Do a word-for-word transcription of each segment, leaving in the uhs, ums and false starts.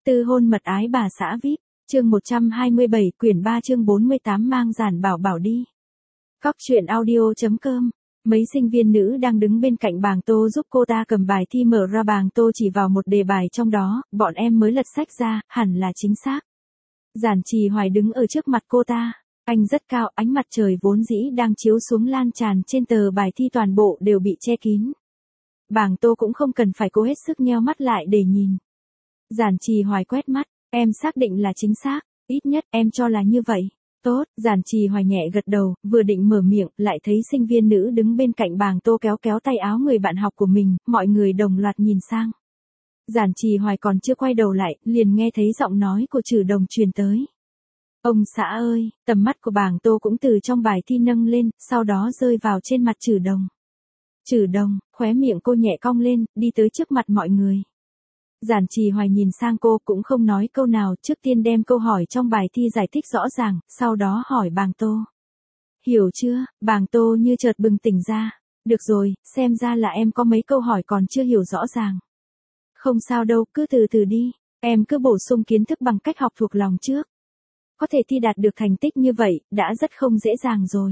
Tư hôn mật ái bà xã víp, chương một trăm hai mươi bảy quyển ba chương bốn mươi tám mang giản bảo bảo đi. Cóc truyện audio.com. Mấy sinh viên nữ đang đứng bên cạnh bảng Tô giúp cô ta cầm bài thi, mở ra bảng Tô chỉ vào một đề bài trong đó, bọn em mới lật sách ra, hẳn là chính xác. Giản Trì Hoài đứng ở trước mặt cô ta, anh rất cao, ánh mặt trời vốn dĩ đang chiếu xuống lan tràn trên tờ bài thi toàn bộ đều bị che kín. Bảng Tô cũng không cần phải cố hết sức nheo mắt lại để nhìn. Giản Trì Hoài quét mắt, em xác định là chính xác, ít nhất em cho là như vậy. Tốt, Giản Trì Hoài nhẹ gật đầu, vừa định mở miệng, lại thấy sinh viên nữ đứng bên cạnh bảng Tô kéo kéo tay áo người bạn học của mình, mọi người đồng loạt nhìn sang. Giản Trì Hoài còn chưa quay đầu lại, liền nghe thấy giọng nói của Trử Đồng truyền tới. Ông xã ơi, tầm mắt của bảng Tô cũng từ trong bài thi nâng lên, sau đó rơi vào trên mặt Trử Đồng. Trử Đồng, khóe miệng cô nhẹ cong lên, đi tới trước mặt mọi người. Giản Trì Hoài nhìn sang cô cũng không nói câu nào, trước tiên đem câu hỏi trong bài thi giải thích rõ ràng, sau đó hỏi bảng Tô. Hiểu chưa? Bảng Tô như chợt bừng tỉnh ra. Được rồi, xem ra là em có mấy câu hỏi còn chưa hiểu rõ ràng. Không sao đâu, cứ từ từ đi, em cứ bổ sung kiến thức bằng cách học thuộc lòng trước. Có thể thi đạt được thành tích như vậy, đã rất không dễ dàng rồi.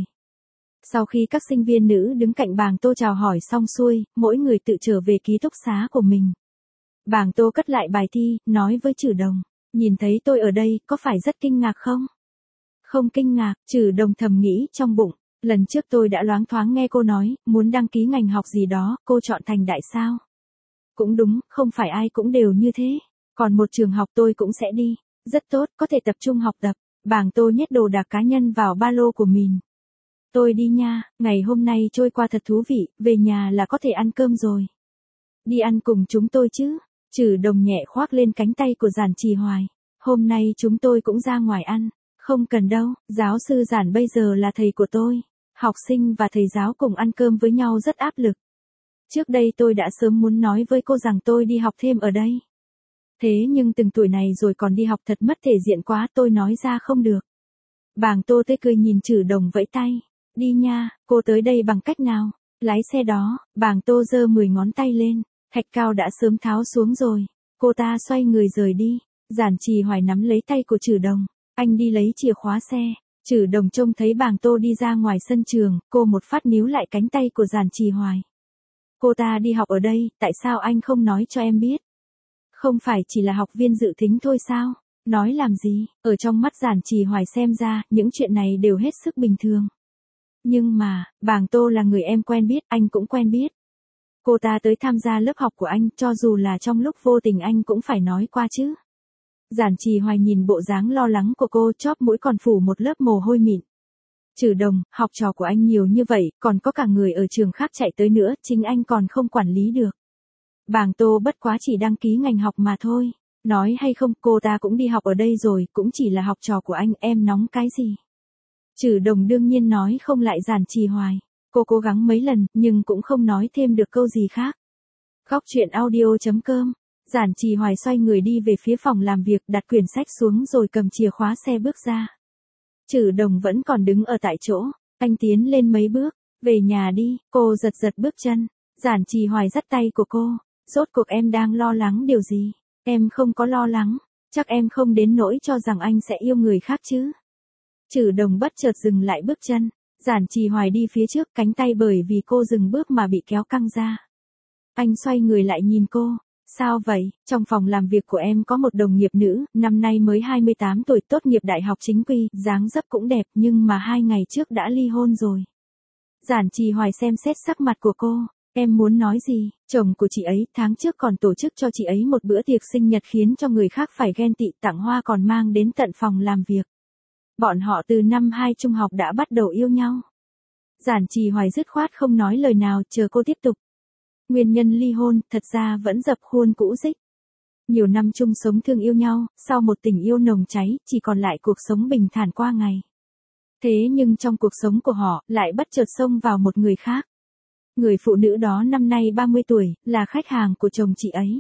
Sau khi các sinh viên nữ đứng cạnh bảng Tô chào hỏi xong xuôi, mỗi người tự trở về ký túc xá của mình. Bảng Tô cất lại bài thi, nói với Trử Đồng, nhìn thấy tôi ở đây, có phải rất kinh ngạc không? Không kinh ngạc, Trử Đồng thầm nghĩ trong bụng, lần trước tôi đã loáng thoáng nghe cô nói, muốn đăng ký ngành học gì đó, cô chọn thành đại sao? Cũng đúng, không phải ai cũng đều như thế, còn một trường học tôi cũng sẽ đi, rất tốt, có thể tập trung học tập. Bảng Tô nhét đồ đạc cá nhân vào ba lô của mình. Tôi đi nha, ngày hôm nay trôi qua thật thú vị, về nhà là có thể ăn cơm rồi. Đi ăn cùng chúng tôi chứ? Trử Đồng nhẹ khoác lên cánh tay của Giản Trì Hoài. Hôm nay chúng tôi cũng ra ngoài ăn. Không cần đâu, giáo sư Giản bây giờ là thầy của tôi. Học sinh và thầy giáo cùng ăn cơm với nhau rất áp lực. Trước đây tôi đã sớm muốn nói với cô rằng tôi đi học thêm ở đây. Thế nhưng từng tuổi này rồi còn đi học thật mất thể diện quá, tôi nói ra không được. Bảng Tô tươi cười nhìn Trử Đồng vẫy tay. Đi nha, cô tới đây bằng cách nào? Lái xe đó, bảng Tô giơ mười ngón tay lên. Thạch cao đã sớm tháo xuống rồi. Cô ta xoay người rời đi. Giản Trì Hoài nắm lấy tay của Trử Đồng. Anh đi lấy chìa khóa xe. Trử Đồng trông thấy bảng Tô đi ra ngoài sân trường, cô một phát níu lại cánh tay của Giản Trì Hoài. Cô ta đi học ở đây, tại sao anh không nói cho em biết? Không phải chỉ là học viên dự thính thôi sao? Nói làm gì? Ở trong mắt Giản Trì Hoài xem ra, những chuyện này đều hết sức bình thường. Nhưng mà, bảng Tô là người em quen biết, anh cũng quen biết. Cô ta tới tham gia lớp học của anh, cho dù là trong lúc vô tình anh cũng phải nói qua chứ. Giản Trì Hoài nhìn bộ dáng lo lắng của cô, chóp mũi còn phủ một lớp mồ hôi mịn. Trử Đồng, học trò của anh nhiều như vậy, còn có cả người ở trường khác chạy tới nữa, chính anh còn không quản lý được. Bảng Tô bất quá chỉ đăng ký ngành học mà thôi. Nói hay không, cô ta cũng đi học ở đây rồi, cũng chỉ là học trò của anh, em nóng cái gì? Trử Đồng đương nhiên nói không lại Giản Trì Hoài. Cô cố gắng mấy lần, nhưng cũng không nói thêm được câu gì khác. Cóc truyện audio.com. Giản Trì Hoài xoay người đi về phía phòng làm việc, đặt quyển sách xuống rồi cầm chìa khóa xe bước ra. Trử Đồng vẫn còn đứng ở tại chỗ, anh tiến lên mấy bước, về nhà đi, cô giật giật bước chân. Giản Trì Hoài dắt tay của cô, rốt cuộc em đang lo lắng điều gì? Em không có lo lắng, chắc em không đến nỗi cho rằng anh sẽ yêu người khác chứ. Trử Đồng bất chợt dừng lại bước chân. Giản Trì Hoài đi phía trước, cánh tay bởi vì cô dừng bước mà bị kéo căng ra. Anh xoay người lại nhìn cô. Sao vậy? Trong phòng làm việc của em có một đồng nghiệp nữ, năm nay mới hai mươi tám tuổi, tốt nghiệp đại học chính quy, dáng dấp cũng đẹp, nhưng mà hai ngày trước đã ly hôn rồi. Giản Trì Hoài xem xét sắc mặt của cô. Em muốn nói gì? Chồng của chị ấy tháng trước còn tổ chức cho chị ấy một bữa tiệc sinh nhật khiến cho người khác phải ghen tị, tặng hoa còn mang đến tận phòng làm việc. Bọn họ từ năm hai trung học đã bắt đầu yêu nhau. Giản Trì Hoài dứt khoát không nói lời nào, chờ cô tiếp tục. Nguyên nhân ly hôn, thật ra vẫn dập khuôn cũ dích. Nhiều năm chung sống thương yêu nhau, sau một tình yêu nồng cháy, chỉ còn lại cuộc sống bình thản qua ngày. Thế nhưng trong cuộc sống của họ, lại bất chợt xông vào một người khác. Người phụ nữ đó năm nay ba mươi tuổi, là khách hàng của chồng chị ấy.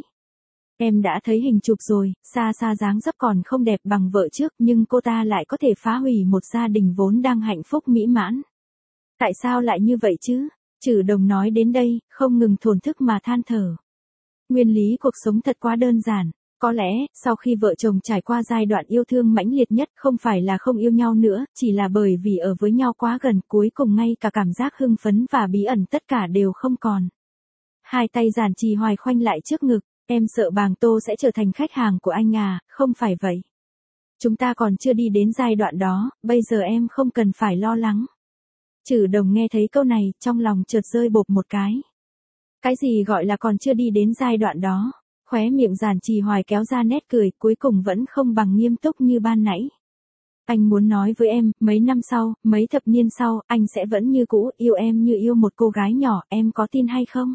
Em đã thấy hình chụp rồi, xa xa dáng dấp còn không đẹp bằng vợ trước, nhưng cô ta lại có thể phá hủy một gia đình vốn đang hạnh phúc mỹ mãn. Tại sao lại như vậy chứ? Trử Đồng nói đến đây, không ngừng thổn thức mà than thở. Nguyên lý cuộc sống thật quá đơn giản. Có lẽ, sau khi vợ chồng trải qua giai đoạn yêu thương mãnh liệt nhất không phải là không yêu nhau nữa, chỉ là bởi vì ở với nhau quá gần, cuối cùng ngay cả cảm giác hưng phấn và bí ẩn tất cả đều không còn. Hai tay Giản Trì Hoài khoanh lại trước ngực, em sợ Bàng Tô sẽ trở thành khách hàng của anh à, không phải vậy. Chúng ta còn chưa đi đến giai đoạn đó, bây giờ em không cần phải lo lắng. Trử Đồng nghe thấy câu này, trong lòng chợt rơi bộp một cái. Cái gì gọi là còn chưa đi đến giai đoạn đó? Khóe miệng Giản Trì Hoài kéo ra nét cười, cuối cùng vẫn không bằng nghiêm túc như ban nãy. Anh muốn nói với em, mấy năm sau, mấy thập niên sau, anh sẽ vẫn như cũ, yêu em như yêu một cô gái nhỏ, em có tin hay không?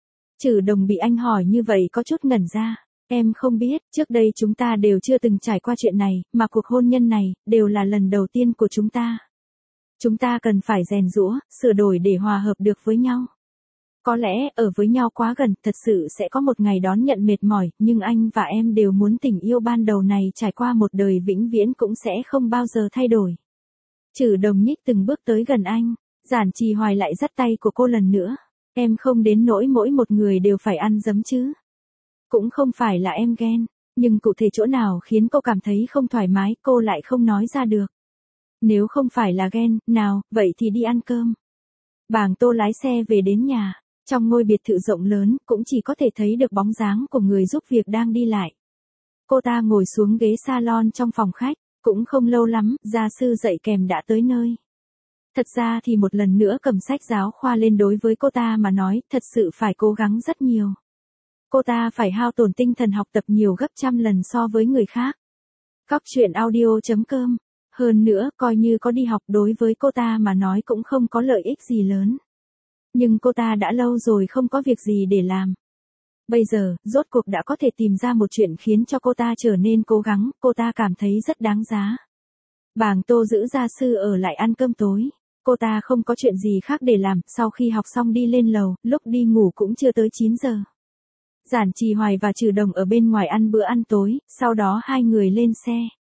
Trử Đồng bị anh hỏi như vậy có chút ngẩn ra. Em không biết, trước đây chúng ta đều chưa từng trải qua chuyện này, mà cuộc hôn nhân này, đều là lần đầu tiên của chúng ta. Chúng ta cần phải rèn giũa, sửa đổi để hòa hợp được với nhau. Có lẽ, ở với nhau quá gần, thật sự sẽ có một ngày đón nhận mệt mỏi, nhưng anh và em đều muốn tình yêu ban đầu này trải qua một đời vĩnh viễn cũng sẽ không bao giờ thay đổi. Trử Đồng nhích từng bước tới gần anh, Giản Trì Hoài lại dắt tay của cô lần nữa. Em không đến nỗi mỗi một người đều phải ăn dấm chứ. Cũng không phải là em ghen, nhưng cụ thể chỗ nào khiến cô cảm thấy không thoải mái, cô lại không nói ra được. Nếu không phải là ghen, nào, vậy thì đi ăn cơm. Bàng Tô lái xe về đến nhà, trong ngôi biệt thự rộng lớn, cũng chỉ có thể thấy được bóng dáng của người giúp việc đang đi lại. Cô ta ngồi xuống ghế salon trong phòng khách, cũng không lâu lắm, gia sư dạy kèm đã tới nơi. Thật ra thì một lần nữa cầm sách giáo khoa lên đối với cô ta mà nói, thật sự phải cố gắng rất nhiều. Cô ta phải hao tổn tinh thần học tập nhiều gấp trăm lần so với người khác. Cóc truyện audio chấm com. Hơn nữa, coi như có đi học đối với cô ta mà nói cũng không có lợi ích gì lớn. Nhưng cô ta đã lâu rồi không có việc gì để làm. Bây giờ, rốt cuộc đã có thể tìm ra một chuyện khiến cho cô ta trở nên cố gắng, cô ta cảm thấy rất đáng giá. Bàng Tô giữ gia sư ở lại ăn cơm tối. Cô ta không có chuyện gì khác để làm, sau khi học xong đi lên lầu, lúc đi ngủ cũng chưa tới chín giờ. Giản Trì Hoài và Trử Đồng ở bên ngoài ăn bữa ăn tối, sau đó hai người lên xe.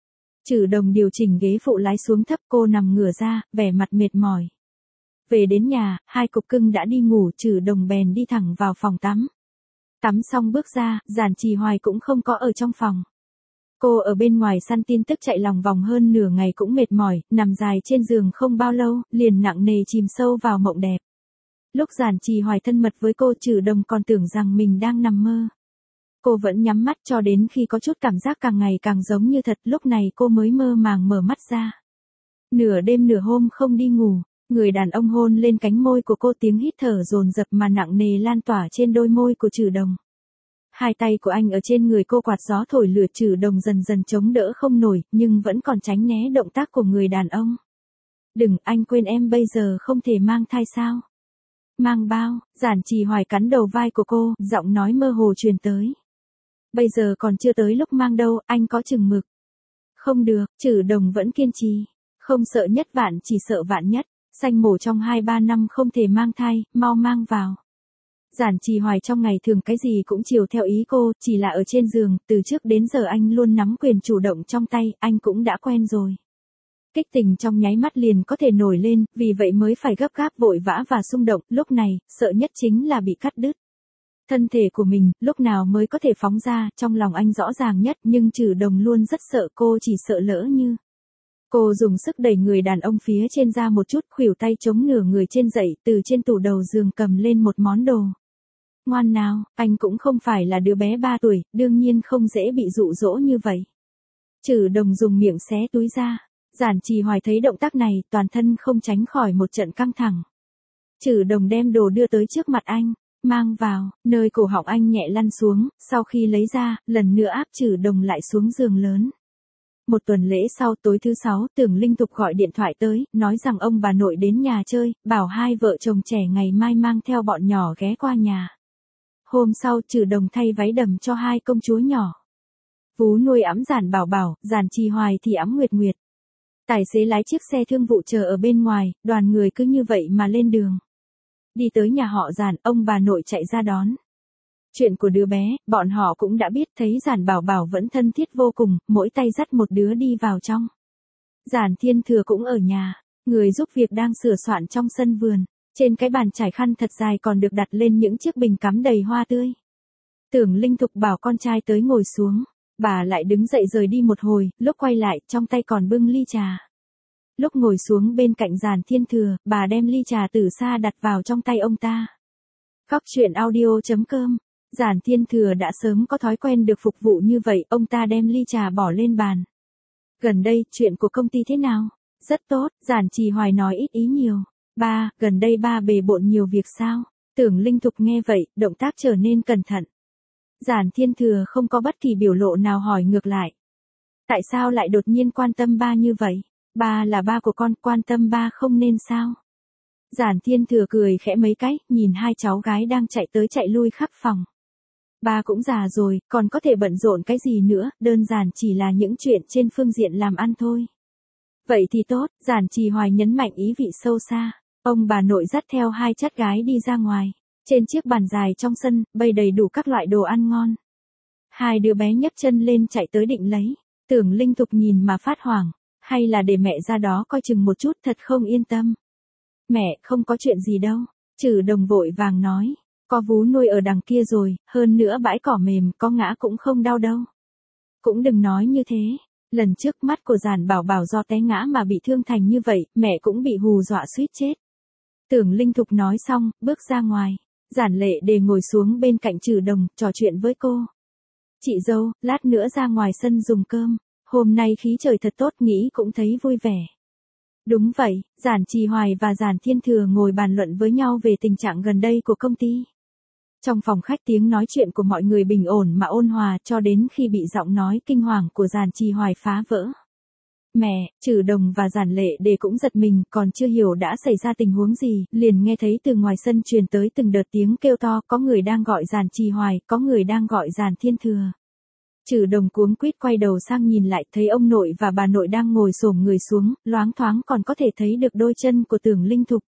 Trử Đồng điều chỉnh ghế phụ lái xuống thấp, cô nằm ngửa ra, vẻ mặt mệt mỏi. Về đến nhà, hai cục cưng đã đi ngủ, Trử Đồng bèn đi thẳng vào phòng tắm. Tắm xong bước ra, Giản Trì Hoài cũng không có ở trong phòng. Cô ở bên ngoài săn tin tức chạy lòng vòng hơn nửa ngày cũng mệt mỏi, nằm dài trên giường không bao lâu, liền nặng nề chìm sâu vào mộng đẹp. Lúc Giản Trì Hoài thân mật với cô, Trử Đồng còn tưởng rằng mình đang nằm mơ. Cô vẫn nhắm mắt cho đến khi có chút cảm giác càng ngày càng giống như thật, lúc này cô mới mơ màng mở mắt ra. Nửa đêm nửa hôm không đi ngủ, người đàn ông hôn lên cánh môi của cô, tiếng hít thở dồn dập mà nặng nề lan tỏa trên đôi môi của Trử Đồng. Hai tay của anh ở trên người cô, quạt gió thổi lửa, Trử Đồng dần dần chống đỡ không nổi, nhưng vẫn còn tránh né động tác của người đàn ông. Đừng, anh quên em bây giờ không thể mang thai sao? Mang bao? Giản Trì Hoài cắn đầu vai của cô, giọng nói mơ hồ truyền tới. Bây giờ còn chưa tới lúc mang đâu, anh có chừng mực. Không được, Trử Đồng vẫn kiên trì. Không sợ nhất vạn, chỉ sợ vạn nhất. Sanh mổ trong hai ba năm không thể mang thai, mau mang vào. Giản Trì Hoài trong ngày thường cái gì cũng chiều theo ý cô, chỉ là ở trên giường, từ trước đến giờ anh luôn nắm quyền chủ động trong tay, anh cũng đã quen rồi. Kích tình trong nháy mắt liền có thể nổi lên, vì vậy mới phải gấp gáp vội vã và xung động, lúc này, sợ nhất chính là bị cắt đứt. Thân thể của mình, lúc nào mới có thể phóng ra, trong lòng anh rõ ràng nhất, nhưng Trử Đồng luôn rất sợ, cô chỉ sợ lỡ như. Cô dùng sức đẩy người đàn ông phía trên ra một chút, khuỷu tay chống nửa người trên dậy, từ trên tủ đầu giường cầm lên một món đồ. Ngoan nào, anh cũng không phải là đứa bé ba tuổi, đương nhiên không dễ bị dụ dỗ như vậy. Trử Đồng dùng miệng xé túi ra. Giản Trì Hoài thấy động tác này, toàn thân không tránh khỏi một trận căng thẳng. Trử Đồng đem đồ đưa tới trước mặt anh, mang vào, nơi cổ họng anh nhẹ lăn xuống, sau khi lấy ra, lần nữa áp Trử Đồng lại xuống giường lớn. Một tuần lễ sau, tối thứ sáu, Tưởng Linh Tục gọi điện thoại tới, nói rằng ông bà nội đến nhà chơi, bảo hai vợ chồng trẻ ngày mai mang theo bọn nhỏ ghé qua nhà. Hôm sau, Trử Đồng thay váy đầm cho hai công chúa nhỏ. Vú nuôi ẵm Giản Bảo Bảo, Giản Trì Hoài thì ẵm Nguyệt Nguyệt. Tài xế lái chiếc xe thương vụ chờ ở bên ngoài, đoàn người cứ như vậy mà lên đường. Đi tới nhà họ Giản, ông bà nội chạy ra đón. Chuyện của đứa bé, bọn họ cũng đã biết, thấy Giản Bảo Bảo vẫn thân thiết vô cùng, mỗi tay dắt một đứa đi vào trong. Giản Thiên Thừa cũng ở nhà, người giúp việc đang sửa soạn trong sân vườn. Trên cái bàn trải khăn thật dài còn được đặt lên những chiếc bình cắm đầy hoa tươi. Tưởng Linh Thục bảo con trai tới ngồi xuống. Bà lại đứng dậy rời đi một hồi, lúc quay lại, trong tay còn bưng ly trà. Lúc ngồi xuống bên cạnh Giản Thiên Thừa, bà đem ly trà từ xa đặt vào trong tay ông ta. Cóc truyện audio chấm com. Giản Thiên Thừa đã sớm có thói quen được phục vụ như vậy, ông ta đem ly trà bỏ lên bàn. Gần đây, chuyện của công ty thế nào? Rất tốt, Giản Trì Hoài nói ít ý nhiều. Ba, gần đây ba bề bộn nhiều việc sao? Tưởng Linh Thục nghe vậy, động tác trở nên cẩn thận. Giản Thiên Thừa không có bất kỳ biểu lộ nào hỏi ngược lại. Tại sao lại đột nhiên quan tâm ba như vậy? Ba là ba của con, quan tâm ba không nên sao? Giản Thiên Thừa cười khẽ mấy cái, nhìn hai cháu gái đang chạy tới chạy lui khắp phòng. Ba cũng già rồi, còn có thể bận rộn cái gì nữa, đơn giản chỉ là những chuyện trên phương diện làm ăn thôi. Vậy thì tốt, Giản Trì Hoài nhấn mạnh ý vị sâu xa. Ông bà nội dắt theo hai chắt gái đi ra ngoài. Trên chiếc bàn dài trong sân, bày đầy đủ các loại đồ ăn ngon. Hai đứa bé nhấc chân lên chạy tới định lấy. Tưởng Linh Thục nhìn mà phát hoảng. Hay là để mẹ ra đó coi chừng một chút, thật không yên tâm. Mẹ, không có chuyện gì đâu. Trừ Đồng vội vàng nói. Có vú nuôi ở đằng kia rồi, hơn nữa bãi cỏ mềm, có ngã cũng không đau đâu. Cũng đừng nói như thế. Lần trước mắt của Giản Bảo Bảo do té ngã mà bị thương thành như vậy, mẹ cũng bị hù dọa suýt chết. Tưởng Linh Thục nói xong, bước ra ngoài. Giản Lệ Đề ngồi xuống bên cạnh Trừ Đồng, trò chuyện với cô. Chị dâu, lát nữa ra ngoài sân dùng cơm. Hôm nay khí trời thật tốt, nghĩ cũng thấy vui vẻ. Đúng vậy, Giản Trì Hoài và Giản Thiên Thừa ngồi bàn luận với nhau về tình trạng gần đây của công ty. Trong phòng khách tiếng nói chuyện của mọi người bình ổn mà ôn hòa cho đến khi bị giọng nói kinh hoàng của Giản Trì Hoài phá vỡ. Mẹ, Trừ Đồng và Giản Lệ Đề cũng giật mình, còn chưa hiểu đã xảy ra tình huống gì, liền nghe thấy từ ngoài sân truyền tới từng đợt tiếng kêu to, có người đang gọi Giản Trì Hoài, có người đang gọi Giản Thiên Thừa. Trừ Đồng cuống quýt quay đầu sang nhìn lại, thấy ông nội và bà nội đang ngồi xổm người xuống, loáng thoáng còn có thể thấy được đôi chân của Tưởng Linh Thục.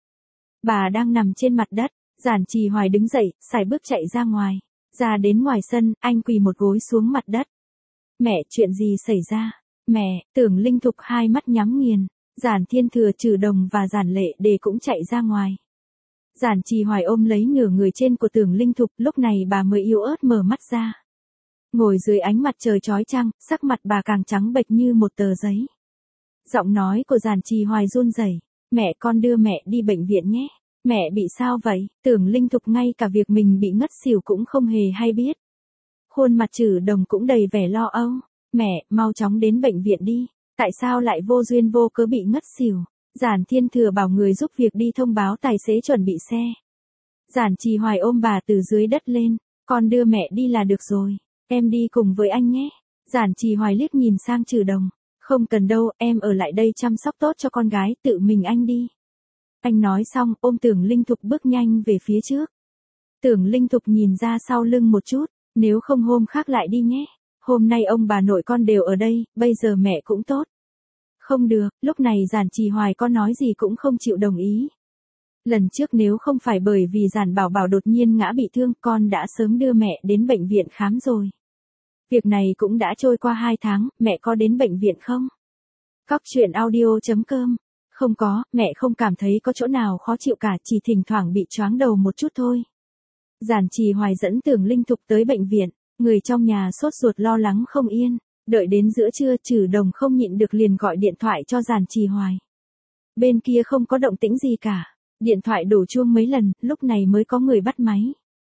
Bà đang nằm trên mặt đất. Giản Trì Hoài đứng dậy, sải bước chạy ra ngoài. Ra đến ngoài sân, anh quỳ một gối xuống mặt đất. Mẹ, chuyện gì xảy ra? Mẹ, Tưởng Linh Thục hai mắt nhắm nghiền. Giản Thiên Thừa, Trừ Đồng và Giản Lệ Đề cũng chạy ra ngoài. Giản Trì Hoài ôm lấy nửa người trên của Tưởng Linh Thục, lúc này bà mới yếu ớt mở mắt ra. Ngồi dưới ánh mặt trời chói chang, sắc mặt bà càng trắng bệch như một tờ giấy. Giọng nói của Giản Trì Hoài run rẩy. Mẹ, con đưa mẹ đi bệnh viện nhé. Mẹ bị sao vậy? Tưởng Linh Thục ngay cả việc mình bị ngất xỉu cũng không hề hay biết. Khuôn mặt Trừ Đồng cũng đầy vẻ lo âu. Mẹ, mau chóng đến bệnh viện đi. Tại sao lại vô duyên vô cớ bị ngất xỉu? Giản Thiên Thừa bảo người giúp việc đi thông báo tài xế chuẩn bị xe. Giản Trì Hoài ôm bà từ dưới đất lên. Con đưa mẹ đi là được rồi. Em đi cùng với anh nhé. Giản Trì Hoài liếc nhìn sang Trừ Đồng. Không cần đâu, em ở lại đây chăm sóc tốt cho con gái, tự mình anh đi. Anh nói xong, ôm Tưởng Linh Thục bước nhanh về phía trước. Tưởng Linh Thục nhìn ra sau lưng một chút, nếu không hôm khác lại đi nhé. Hôm nay ông bà nội con đều ở đây, bây giờ mẹ cũng tốt. Không được, lúc này Giản Trì Hoài có nói gì cũng không chịu đồng ý. Lần trước nếu không phải bởi vì Giản Bảo Bảo đột nhiên ngã bị thương, con đã sớm đưa mẹ đến bệnh viện khám rồi. Việc này cũng đã trôi qua hai tháng, mẹ có đến bệnh viện không? Cóc truyện audio chấm com. Không có, mẹ không cảm thấy có chỗ nào khó chịu cả, chỉ thỉnh thoảng bị choáng đầu một chút thôi. Giản Trì Hoài dẫn Tưởng Linh Thục tới bệnh viện, người trong nhà sốt ruột lo lắng không yên. Đợi đến giữa trưa, Trừ Đồng không nhịn được liền gọi điện thoại cho Giản Trì Hoài. Bên kia không có động tĩnh gì cả. Điện thoại đổ chuông mấy lần, lúc này mới có người bắt máy.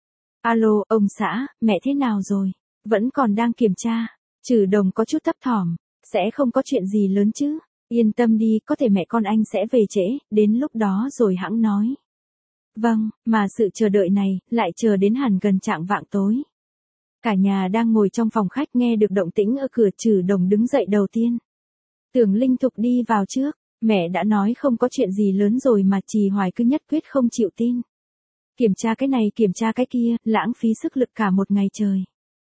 Alo, ông xã, mẹ thế nào rồi? Vẫn còn đang kiểm tra. Trừ Đồng có chút thấp thỏm. Sẽ không có chuyện gì lớn chứ? Yên tâm đi, có thể mẹ con anh sẽ về trễ, đến lúc đó rồi hẵng nói. Vâng, mà sự chờ đợi này, lại chờ đến hẳn gần chạng vạng tối. Cả nhà đang ngồi trong phòng khách nghe được động tĩnh ở cửa. Trừ Đồng đứng dậy đầu tiên. Tưởng Linh Thục đi vào trước, mẹ đã nói không có chuyện gì lớn rồi mà Trì Hoài cứ nhất quyết không chịu tin. Kiểm tra cái này kiểm tra cái kia, lãng phí sức lực cả một ngày trời.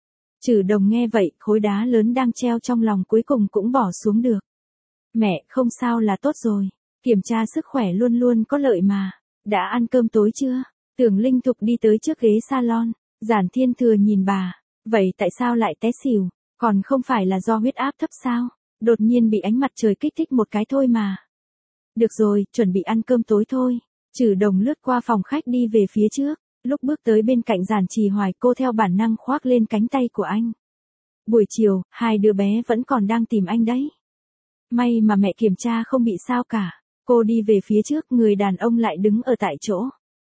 Trừ Đồng nghe vậy, khối đá lớn đang treo trong lòng cuối cùng cũng bỏ xuống được. Mẹ, không sao là tốt rồi. Kiểm tra sức khỏe luôn luôn có lợi mà. Đã ăn cơm tối chưa? Tưởng Linh Thục đi tới trước ghế salon. Giản Thiên Thừa nhìn bà. Vậy tại sao lại té xỉu? Còn không phải là do huyết áp thấp sao? Đột nhiên bị ánh mặt trời kích thích một cái thôi mà. Được rồi, chuẩn bị ăn cơm tối thôi. Trừ Đồng lướt qua phòng khách đi về phía trước. Lúc bước tới bên cạnh Giản Trì Hoài, cô theo bản năng khoác lên cánh tay của anh. Buổi chiều, hai đứa bé vẫn còn đang tìm anh đấy. May mà mẹ kiểm tra không bị sao cả. Cô đi về phía trước, người đàn ông lại đứng ở tại chỗ.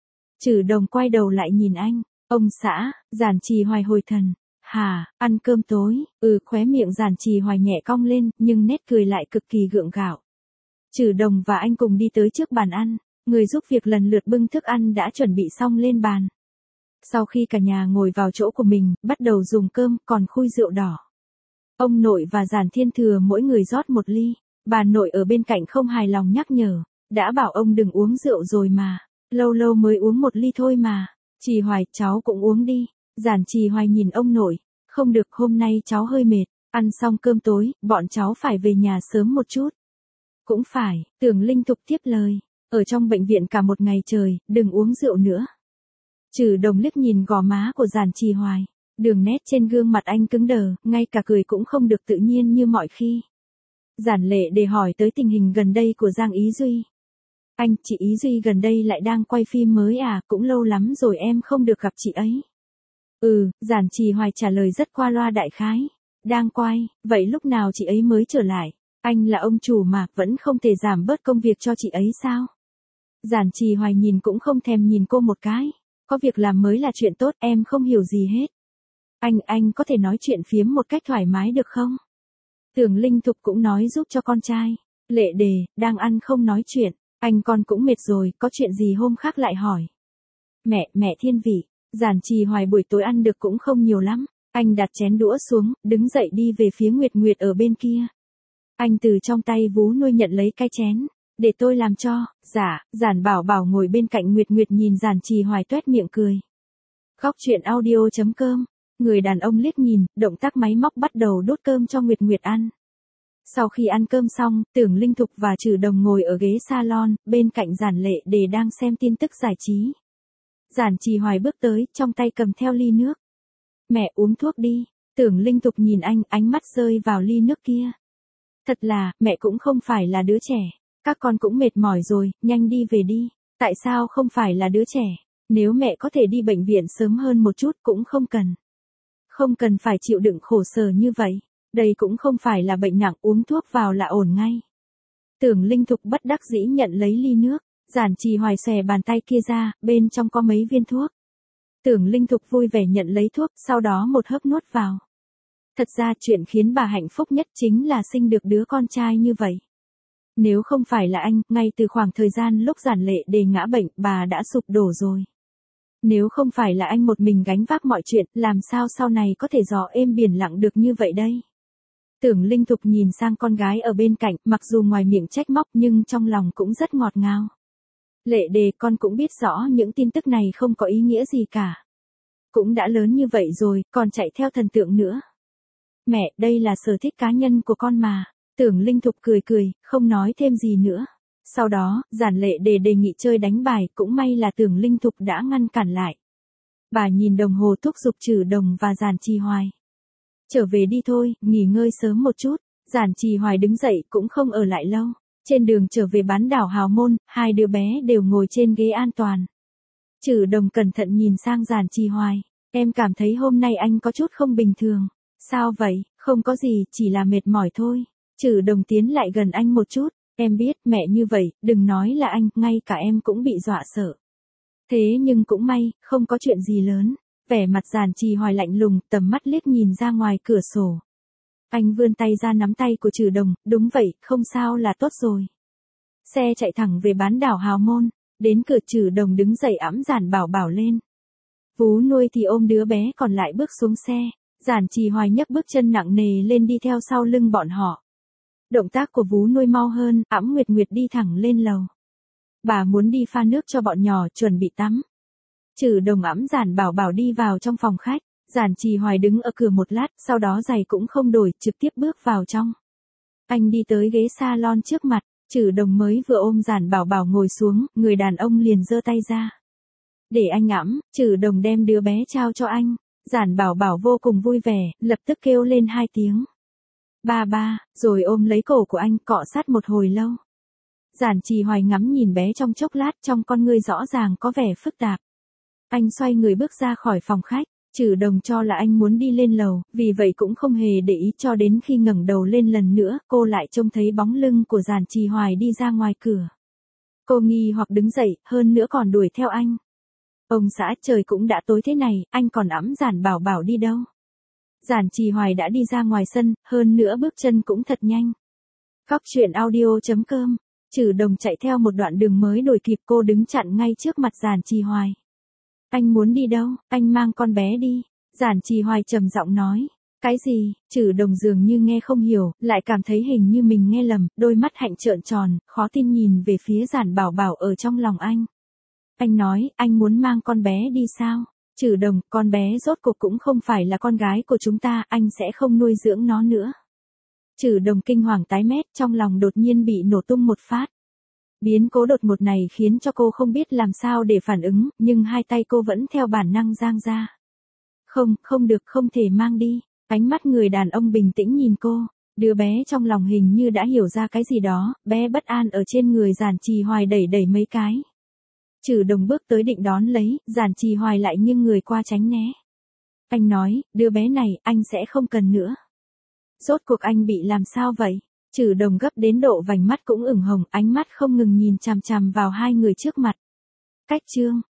Trử Đồng quay đầu lại nhìn anh. Ông xã, Giản Trì Hoài hồi thần. Hà, ăn cơm tối. Ừ, khóe miệng Giản Trì Hoài nhẹ cong lên, nhưng nét cười lại cực kỳ gượng gạo. Trử Đồng và anh cùng đi tới trước bàn ăn. Người giúp việc lần lượt bưng thức ăn đã chuẩn bị xong lên bàn. Sau khi cả nhà ngồi vào chỗ của mình, bắt đầu dùng cơm, còn khui rượu đỏ. Ông nội và Giản Thiên Thừa mỗi người rót một ly. Bà nội ở bên cạnh không hài lòng nhắc nhở. Đã bảo ông đừng uống rượu rồi mà. Lâu lâu mới uống một ly thôi mà. Trì Hoài, cháu cũng uống đi. Giản Trì Hoài nhìn ông nội. Không được, hôm nay cháu hơi mệt. Ăn xong cơm tối, bọn cháu phải về nhà sớm một chút. Cũng phải, Tưởng Linh Thục tiếp lời. Ở trong bệnh viện cả một ngày trời, đừng uống rượu nữa. Trử Đồng liếc nhìn gò má của Giản Trì Hoài. Đường nét trên gương mặt anh cứng đờ, ngay cả cười cũng không được tự nhiên như mọi khi. Giản Lệ để hỏi tới tình hình gần đây của Giang Ý Duy. Anh, chị Ý Duy gần đây lại đang quay phim mới à, cũng lâu lắm rồi em không được gặp chị ấy. Ừ, Giản Trì Hoài trả lời rất qua loa đại khái. Đang quay, vậy lúc nào chị ấy mới trở lại? Anh là ông chủ mà, vẫn không thể giảm bớt công việc cho chị ấy sao? Giản Trì Hoài nhìn cũng không thèm nhìn cô một cái. Có việc làm mới là chuyện tốt, em không hiểu gì hết. Anh, anh có thể nói chuyện phiếm một cách thoải mái được không? Tưởng Linh Thục cũng nói giúp cho con trai. Lệ Đề, đang ăn không nói chuyện. Anh con cũng mệt rồi, có chuyện gì hôm khác lại hỏi. Mẹ, mẹ thiên vị. Giản Trì Hoài buổi tối ăn được cũng không nhiều lắm. Anh đặt chén đũa xuống, đứng dậy đi về phía Nguyệt Nguyệt ở bên kia. Anh từ trong tay Vú Nuôi nhận lấy cái chén. Để tôi làm cho. Dạ, Giản Bảo Bảo ngồi bên cạnh Nguyệt Nguyệt nhìn Giản Trì Hoài tuét miệng cười. Góc truyện audio chấm com. Người đàn ông liếc nhìn, động tác máy móc bắt đầu đốt cơm cho Nguyệt Nguyệt ăn. Sau khi ăn cơm xong, Tưởng Linh Thục và Trử Đồng ngồi ở ghế salon, bên cạnh Giản Lệ để đang xem tin tức giải trí. Giản Trì Hoài bước tới, trong tay cầm theo ly nước. Mẹ uống thuốc đi. Tưởng Linh Thục nhìn anh, ánh mắt rơi vào ly nước kia. Thật là, mẹ cũng không phải là đứa trẻ. Các con cũng mệt mỏi rồi, nhanh đi về đi. Tại sao không phải là đứa trẻ? Nếu mẹ có thể đi bệnh viện sớm hơn một chút cũng không cần. Không cần phải chịu đựng khổ sở như vậy. Đây cũng không phải là bệnh nặng, uống thuốc vào là ổn ngay. Tưởng Linh Thục bất đắc dĩ nhận lấy ly nước. Giản Trì Hoài xòe bàn tay kia ra, bên trong có mấy viên thuốc. Tưởng Linh Thục vui vẻ nhận lấy thuốc, sau đó một hớp nuốt vào. Thật ra chuyện khiến bà hạnh phúc nhất chính là sinh được đứa con trai như vậy. Nếu không phải là anh, ngay từ khoảng thời gian lúc Giản Lệ Đề ngã bệnh, bà đã sụp đổ rồi. Nếu không phải là anh một mình gánh vác mọi chuyện, làm sao sau này có thể gió êm biển lặng được như vậy đây? Tưởng Linh Thục nhìn sang con gái ở bên cạnh, mặc dù ngoài miệng trách móc nhưng trong lòng cũng rất ngọt ngào. Lệ Đề, con cũng biết rõ những tin tức này không có ý nghĩa gì cả. Cũng đã lớn như vậy rồi, còn chạy theo thần tượng nữa. Mẹ, đây là sở thích cá nhân của con mà. Tưởng Linh Thục cười cười, không nói thêm gì nữa. Sau đó, Giản Lệ Đề đề nghị chơi đánh bài, cũng may là Tưởng Linh Thục đã ngăn cản lại. Bà nhìn đồng hồ thúc giục Trử Đồng và Giản Trì Hoài. Trở về đi thôi, nghỉ ngơi sớm một chút. Giản Trì Hoài đứng dậy cũng không ở lại lâu. Trên đường trở về bán đảo Hào Môn, hai đứa bé đều ngồi trên ghế an toàn. Trử Đồng cẩn thận nhìn sang Giản Trì Hoài. Em cảm thấy hôm nay anh có chút không bình thường. Sao vậy? Không có gì, chỉ là mệt mỏi thôi. Trử Đồng tiến lại gần anh một chút. Em biết, mẹ như vậy, đừng nói là anh, ngay cả em cũng bị dọa sợ. Thế nhưng cũng may, không có chuyện gì lớn. Vẻ mặt Giản Trì Hoài lạnh lùng, tầm mắt liếc nhìn ra ngoài cửa sổ. Anh vươn tay ra nắm tay của Trử Đồng, đúng vậy, không sao là tốt rồi. Xe chạy thẳng về bán đảo Hào Môn, đến cửa Trử Đồng đứng dậy ẵm Giản Bảo Bảo lên. Vú Nuôi thì ôm đứa bé còn lại bước xuống xe, Giản Trì Hoài nhấc bước chân nặng nề lên đi theo sau lưng bọn họ. Động tác của Vú Nuôi mau hơn, ẵm Nguyệt Nguyệt đi thẳng lên lầu. Bà muốn đi pha nước cho bọn nhỏ chuẩn bị tắm. Trử Đồng ẵm Giản Bảo Bảo đi vào trong phòng khách. Giản Trì Hoài đứng ở cửa một lát, sau đó giày cũng không đổi, trực tiếp bước vào trong. Anh đi tới ghế salon trước mặt, Trử Đồng mới vừa ôm Giản Bảo Bảo ngồi xuống, người đàn ông liền giơ tay ra. Để anh ẵm, Trử Đồng đem đứa bé trao cho anh. Giản Bảo Bảo vô cùng vui vẻ, lập tức kêu lên hai tiếng. Ba ba, rồi ôm lấy cổ của anh, cọ sát một hồi lâu. Giản Trì Hoài ngắm nhìn bé trong chốc lát, trong con ngươi rõ ràng có vẻ phức tạp. Anh xoay người bước ra khỏi phòng khách. Trử Đồng cho là anh muốn đi lên lầu, vì vậy cũng không hề để ý cho đến khi ngẩng đầu lên lần nữa, cô lại trông thấy bóng lưng của Giản Trì Hoài đi ra ngoài cửa. Cô nghi hoặc đứng dậy, hơn nữa còn đuổi theo anh. Ông xã, trời cũng đã tối thế này, anh còn ẵm Giản Bảo Bảo đi đâu? Giản Trì Hoài đã đi ra ngoài sân, hơn nữa bước chân cũng thật nhanh. Cóc truyện audio chấm com. Trử Đồng chạy theo một đoạn đường mới đuổi kịp, cô đứng chặn ngay trước mặt Giản Trì Hoài. Anh muốn đi đâu? Anh mang con bé đi. Giản Trì Hoài trầm giọng nói. Cái gì? Trử Đồng dường như nghe không hiểu, lại cảm thấy hình như mình nghe lầm, đôi mắt hạnh trợn tròn, khó tin nhìn về phía Giản Bảo Bảo ở trong lòng anh. Anh nói, anh muốn mang con bé đi sao? Trử Đồng, con bé rốt cuộc cũng không phải là con gái của chúng ta, anh sẽ không nuôi dưỡng nó nữa. Trử Đồng kinh hoàng tái mét, trong lòng đột nhiên bị nổ tung một phát. Biến cố đột ngột này khiến cho cô không biết làm sao để phản ứng, nhưng hai tay cô vẫn theo bản năng giang ra. Không, không được, không thể mang đi. Ánh mắt người đàn ông bình tĩnh nhìn cô, đứa bé trong lòng hình như đã hiểu ra cái gì đó, bé bất an ở trên người Giản Trì Hoài đẩy đẩy mấy cái. Trử Đồng bước tới định đón lấy, Giản Trì Hoài lại nghiêng người qua tránh né. Anh nói, đứa bé này, anh sẽ không cần nữa. Rốt cuộc anh bị làm sao vậy? Trử Đồng gấp đến độ vành mắt cũng ửng hồng, ánh mắt không ngừng nhìn chằm chằm vào hai người trước mặt. Cách chương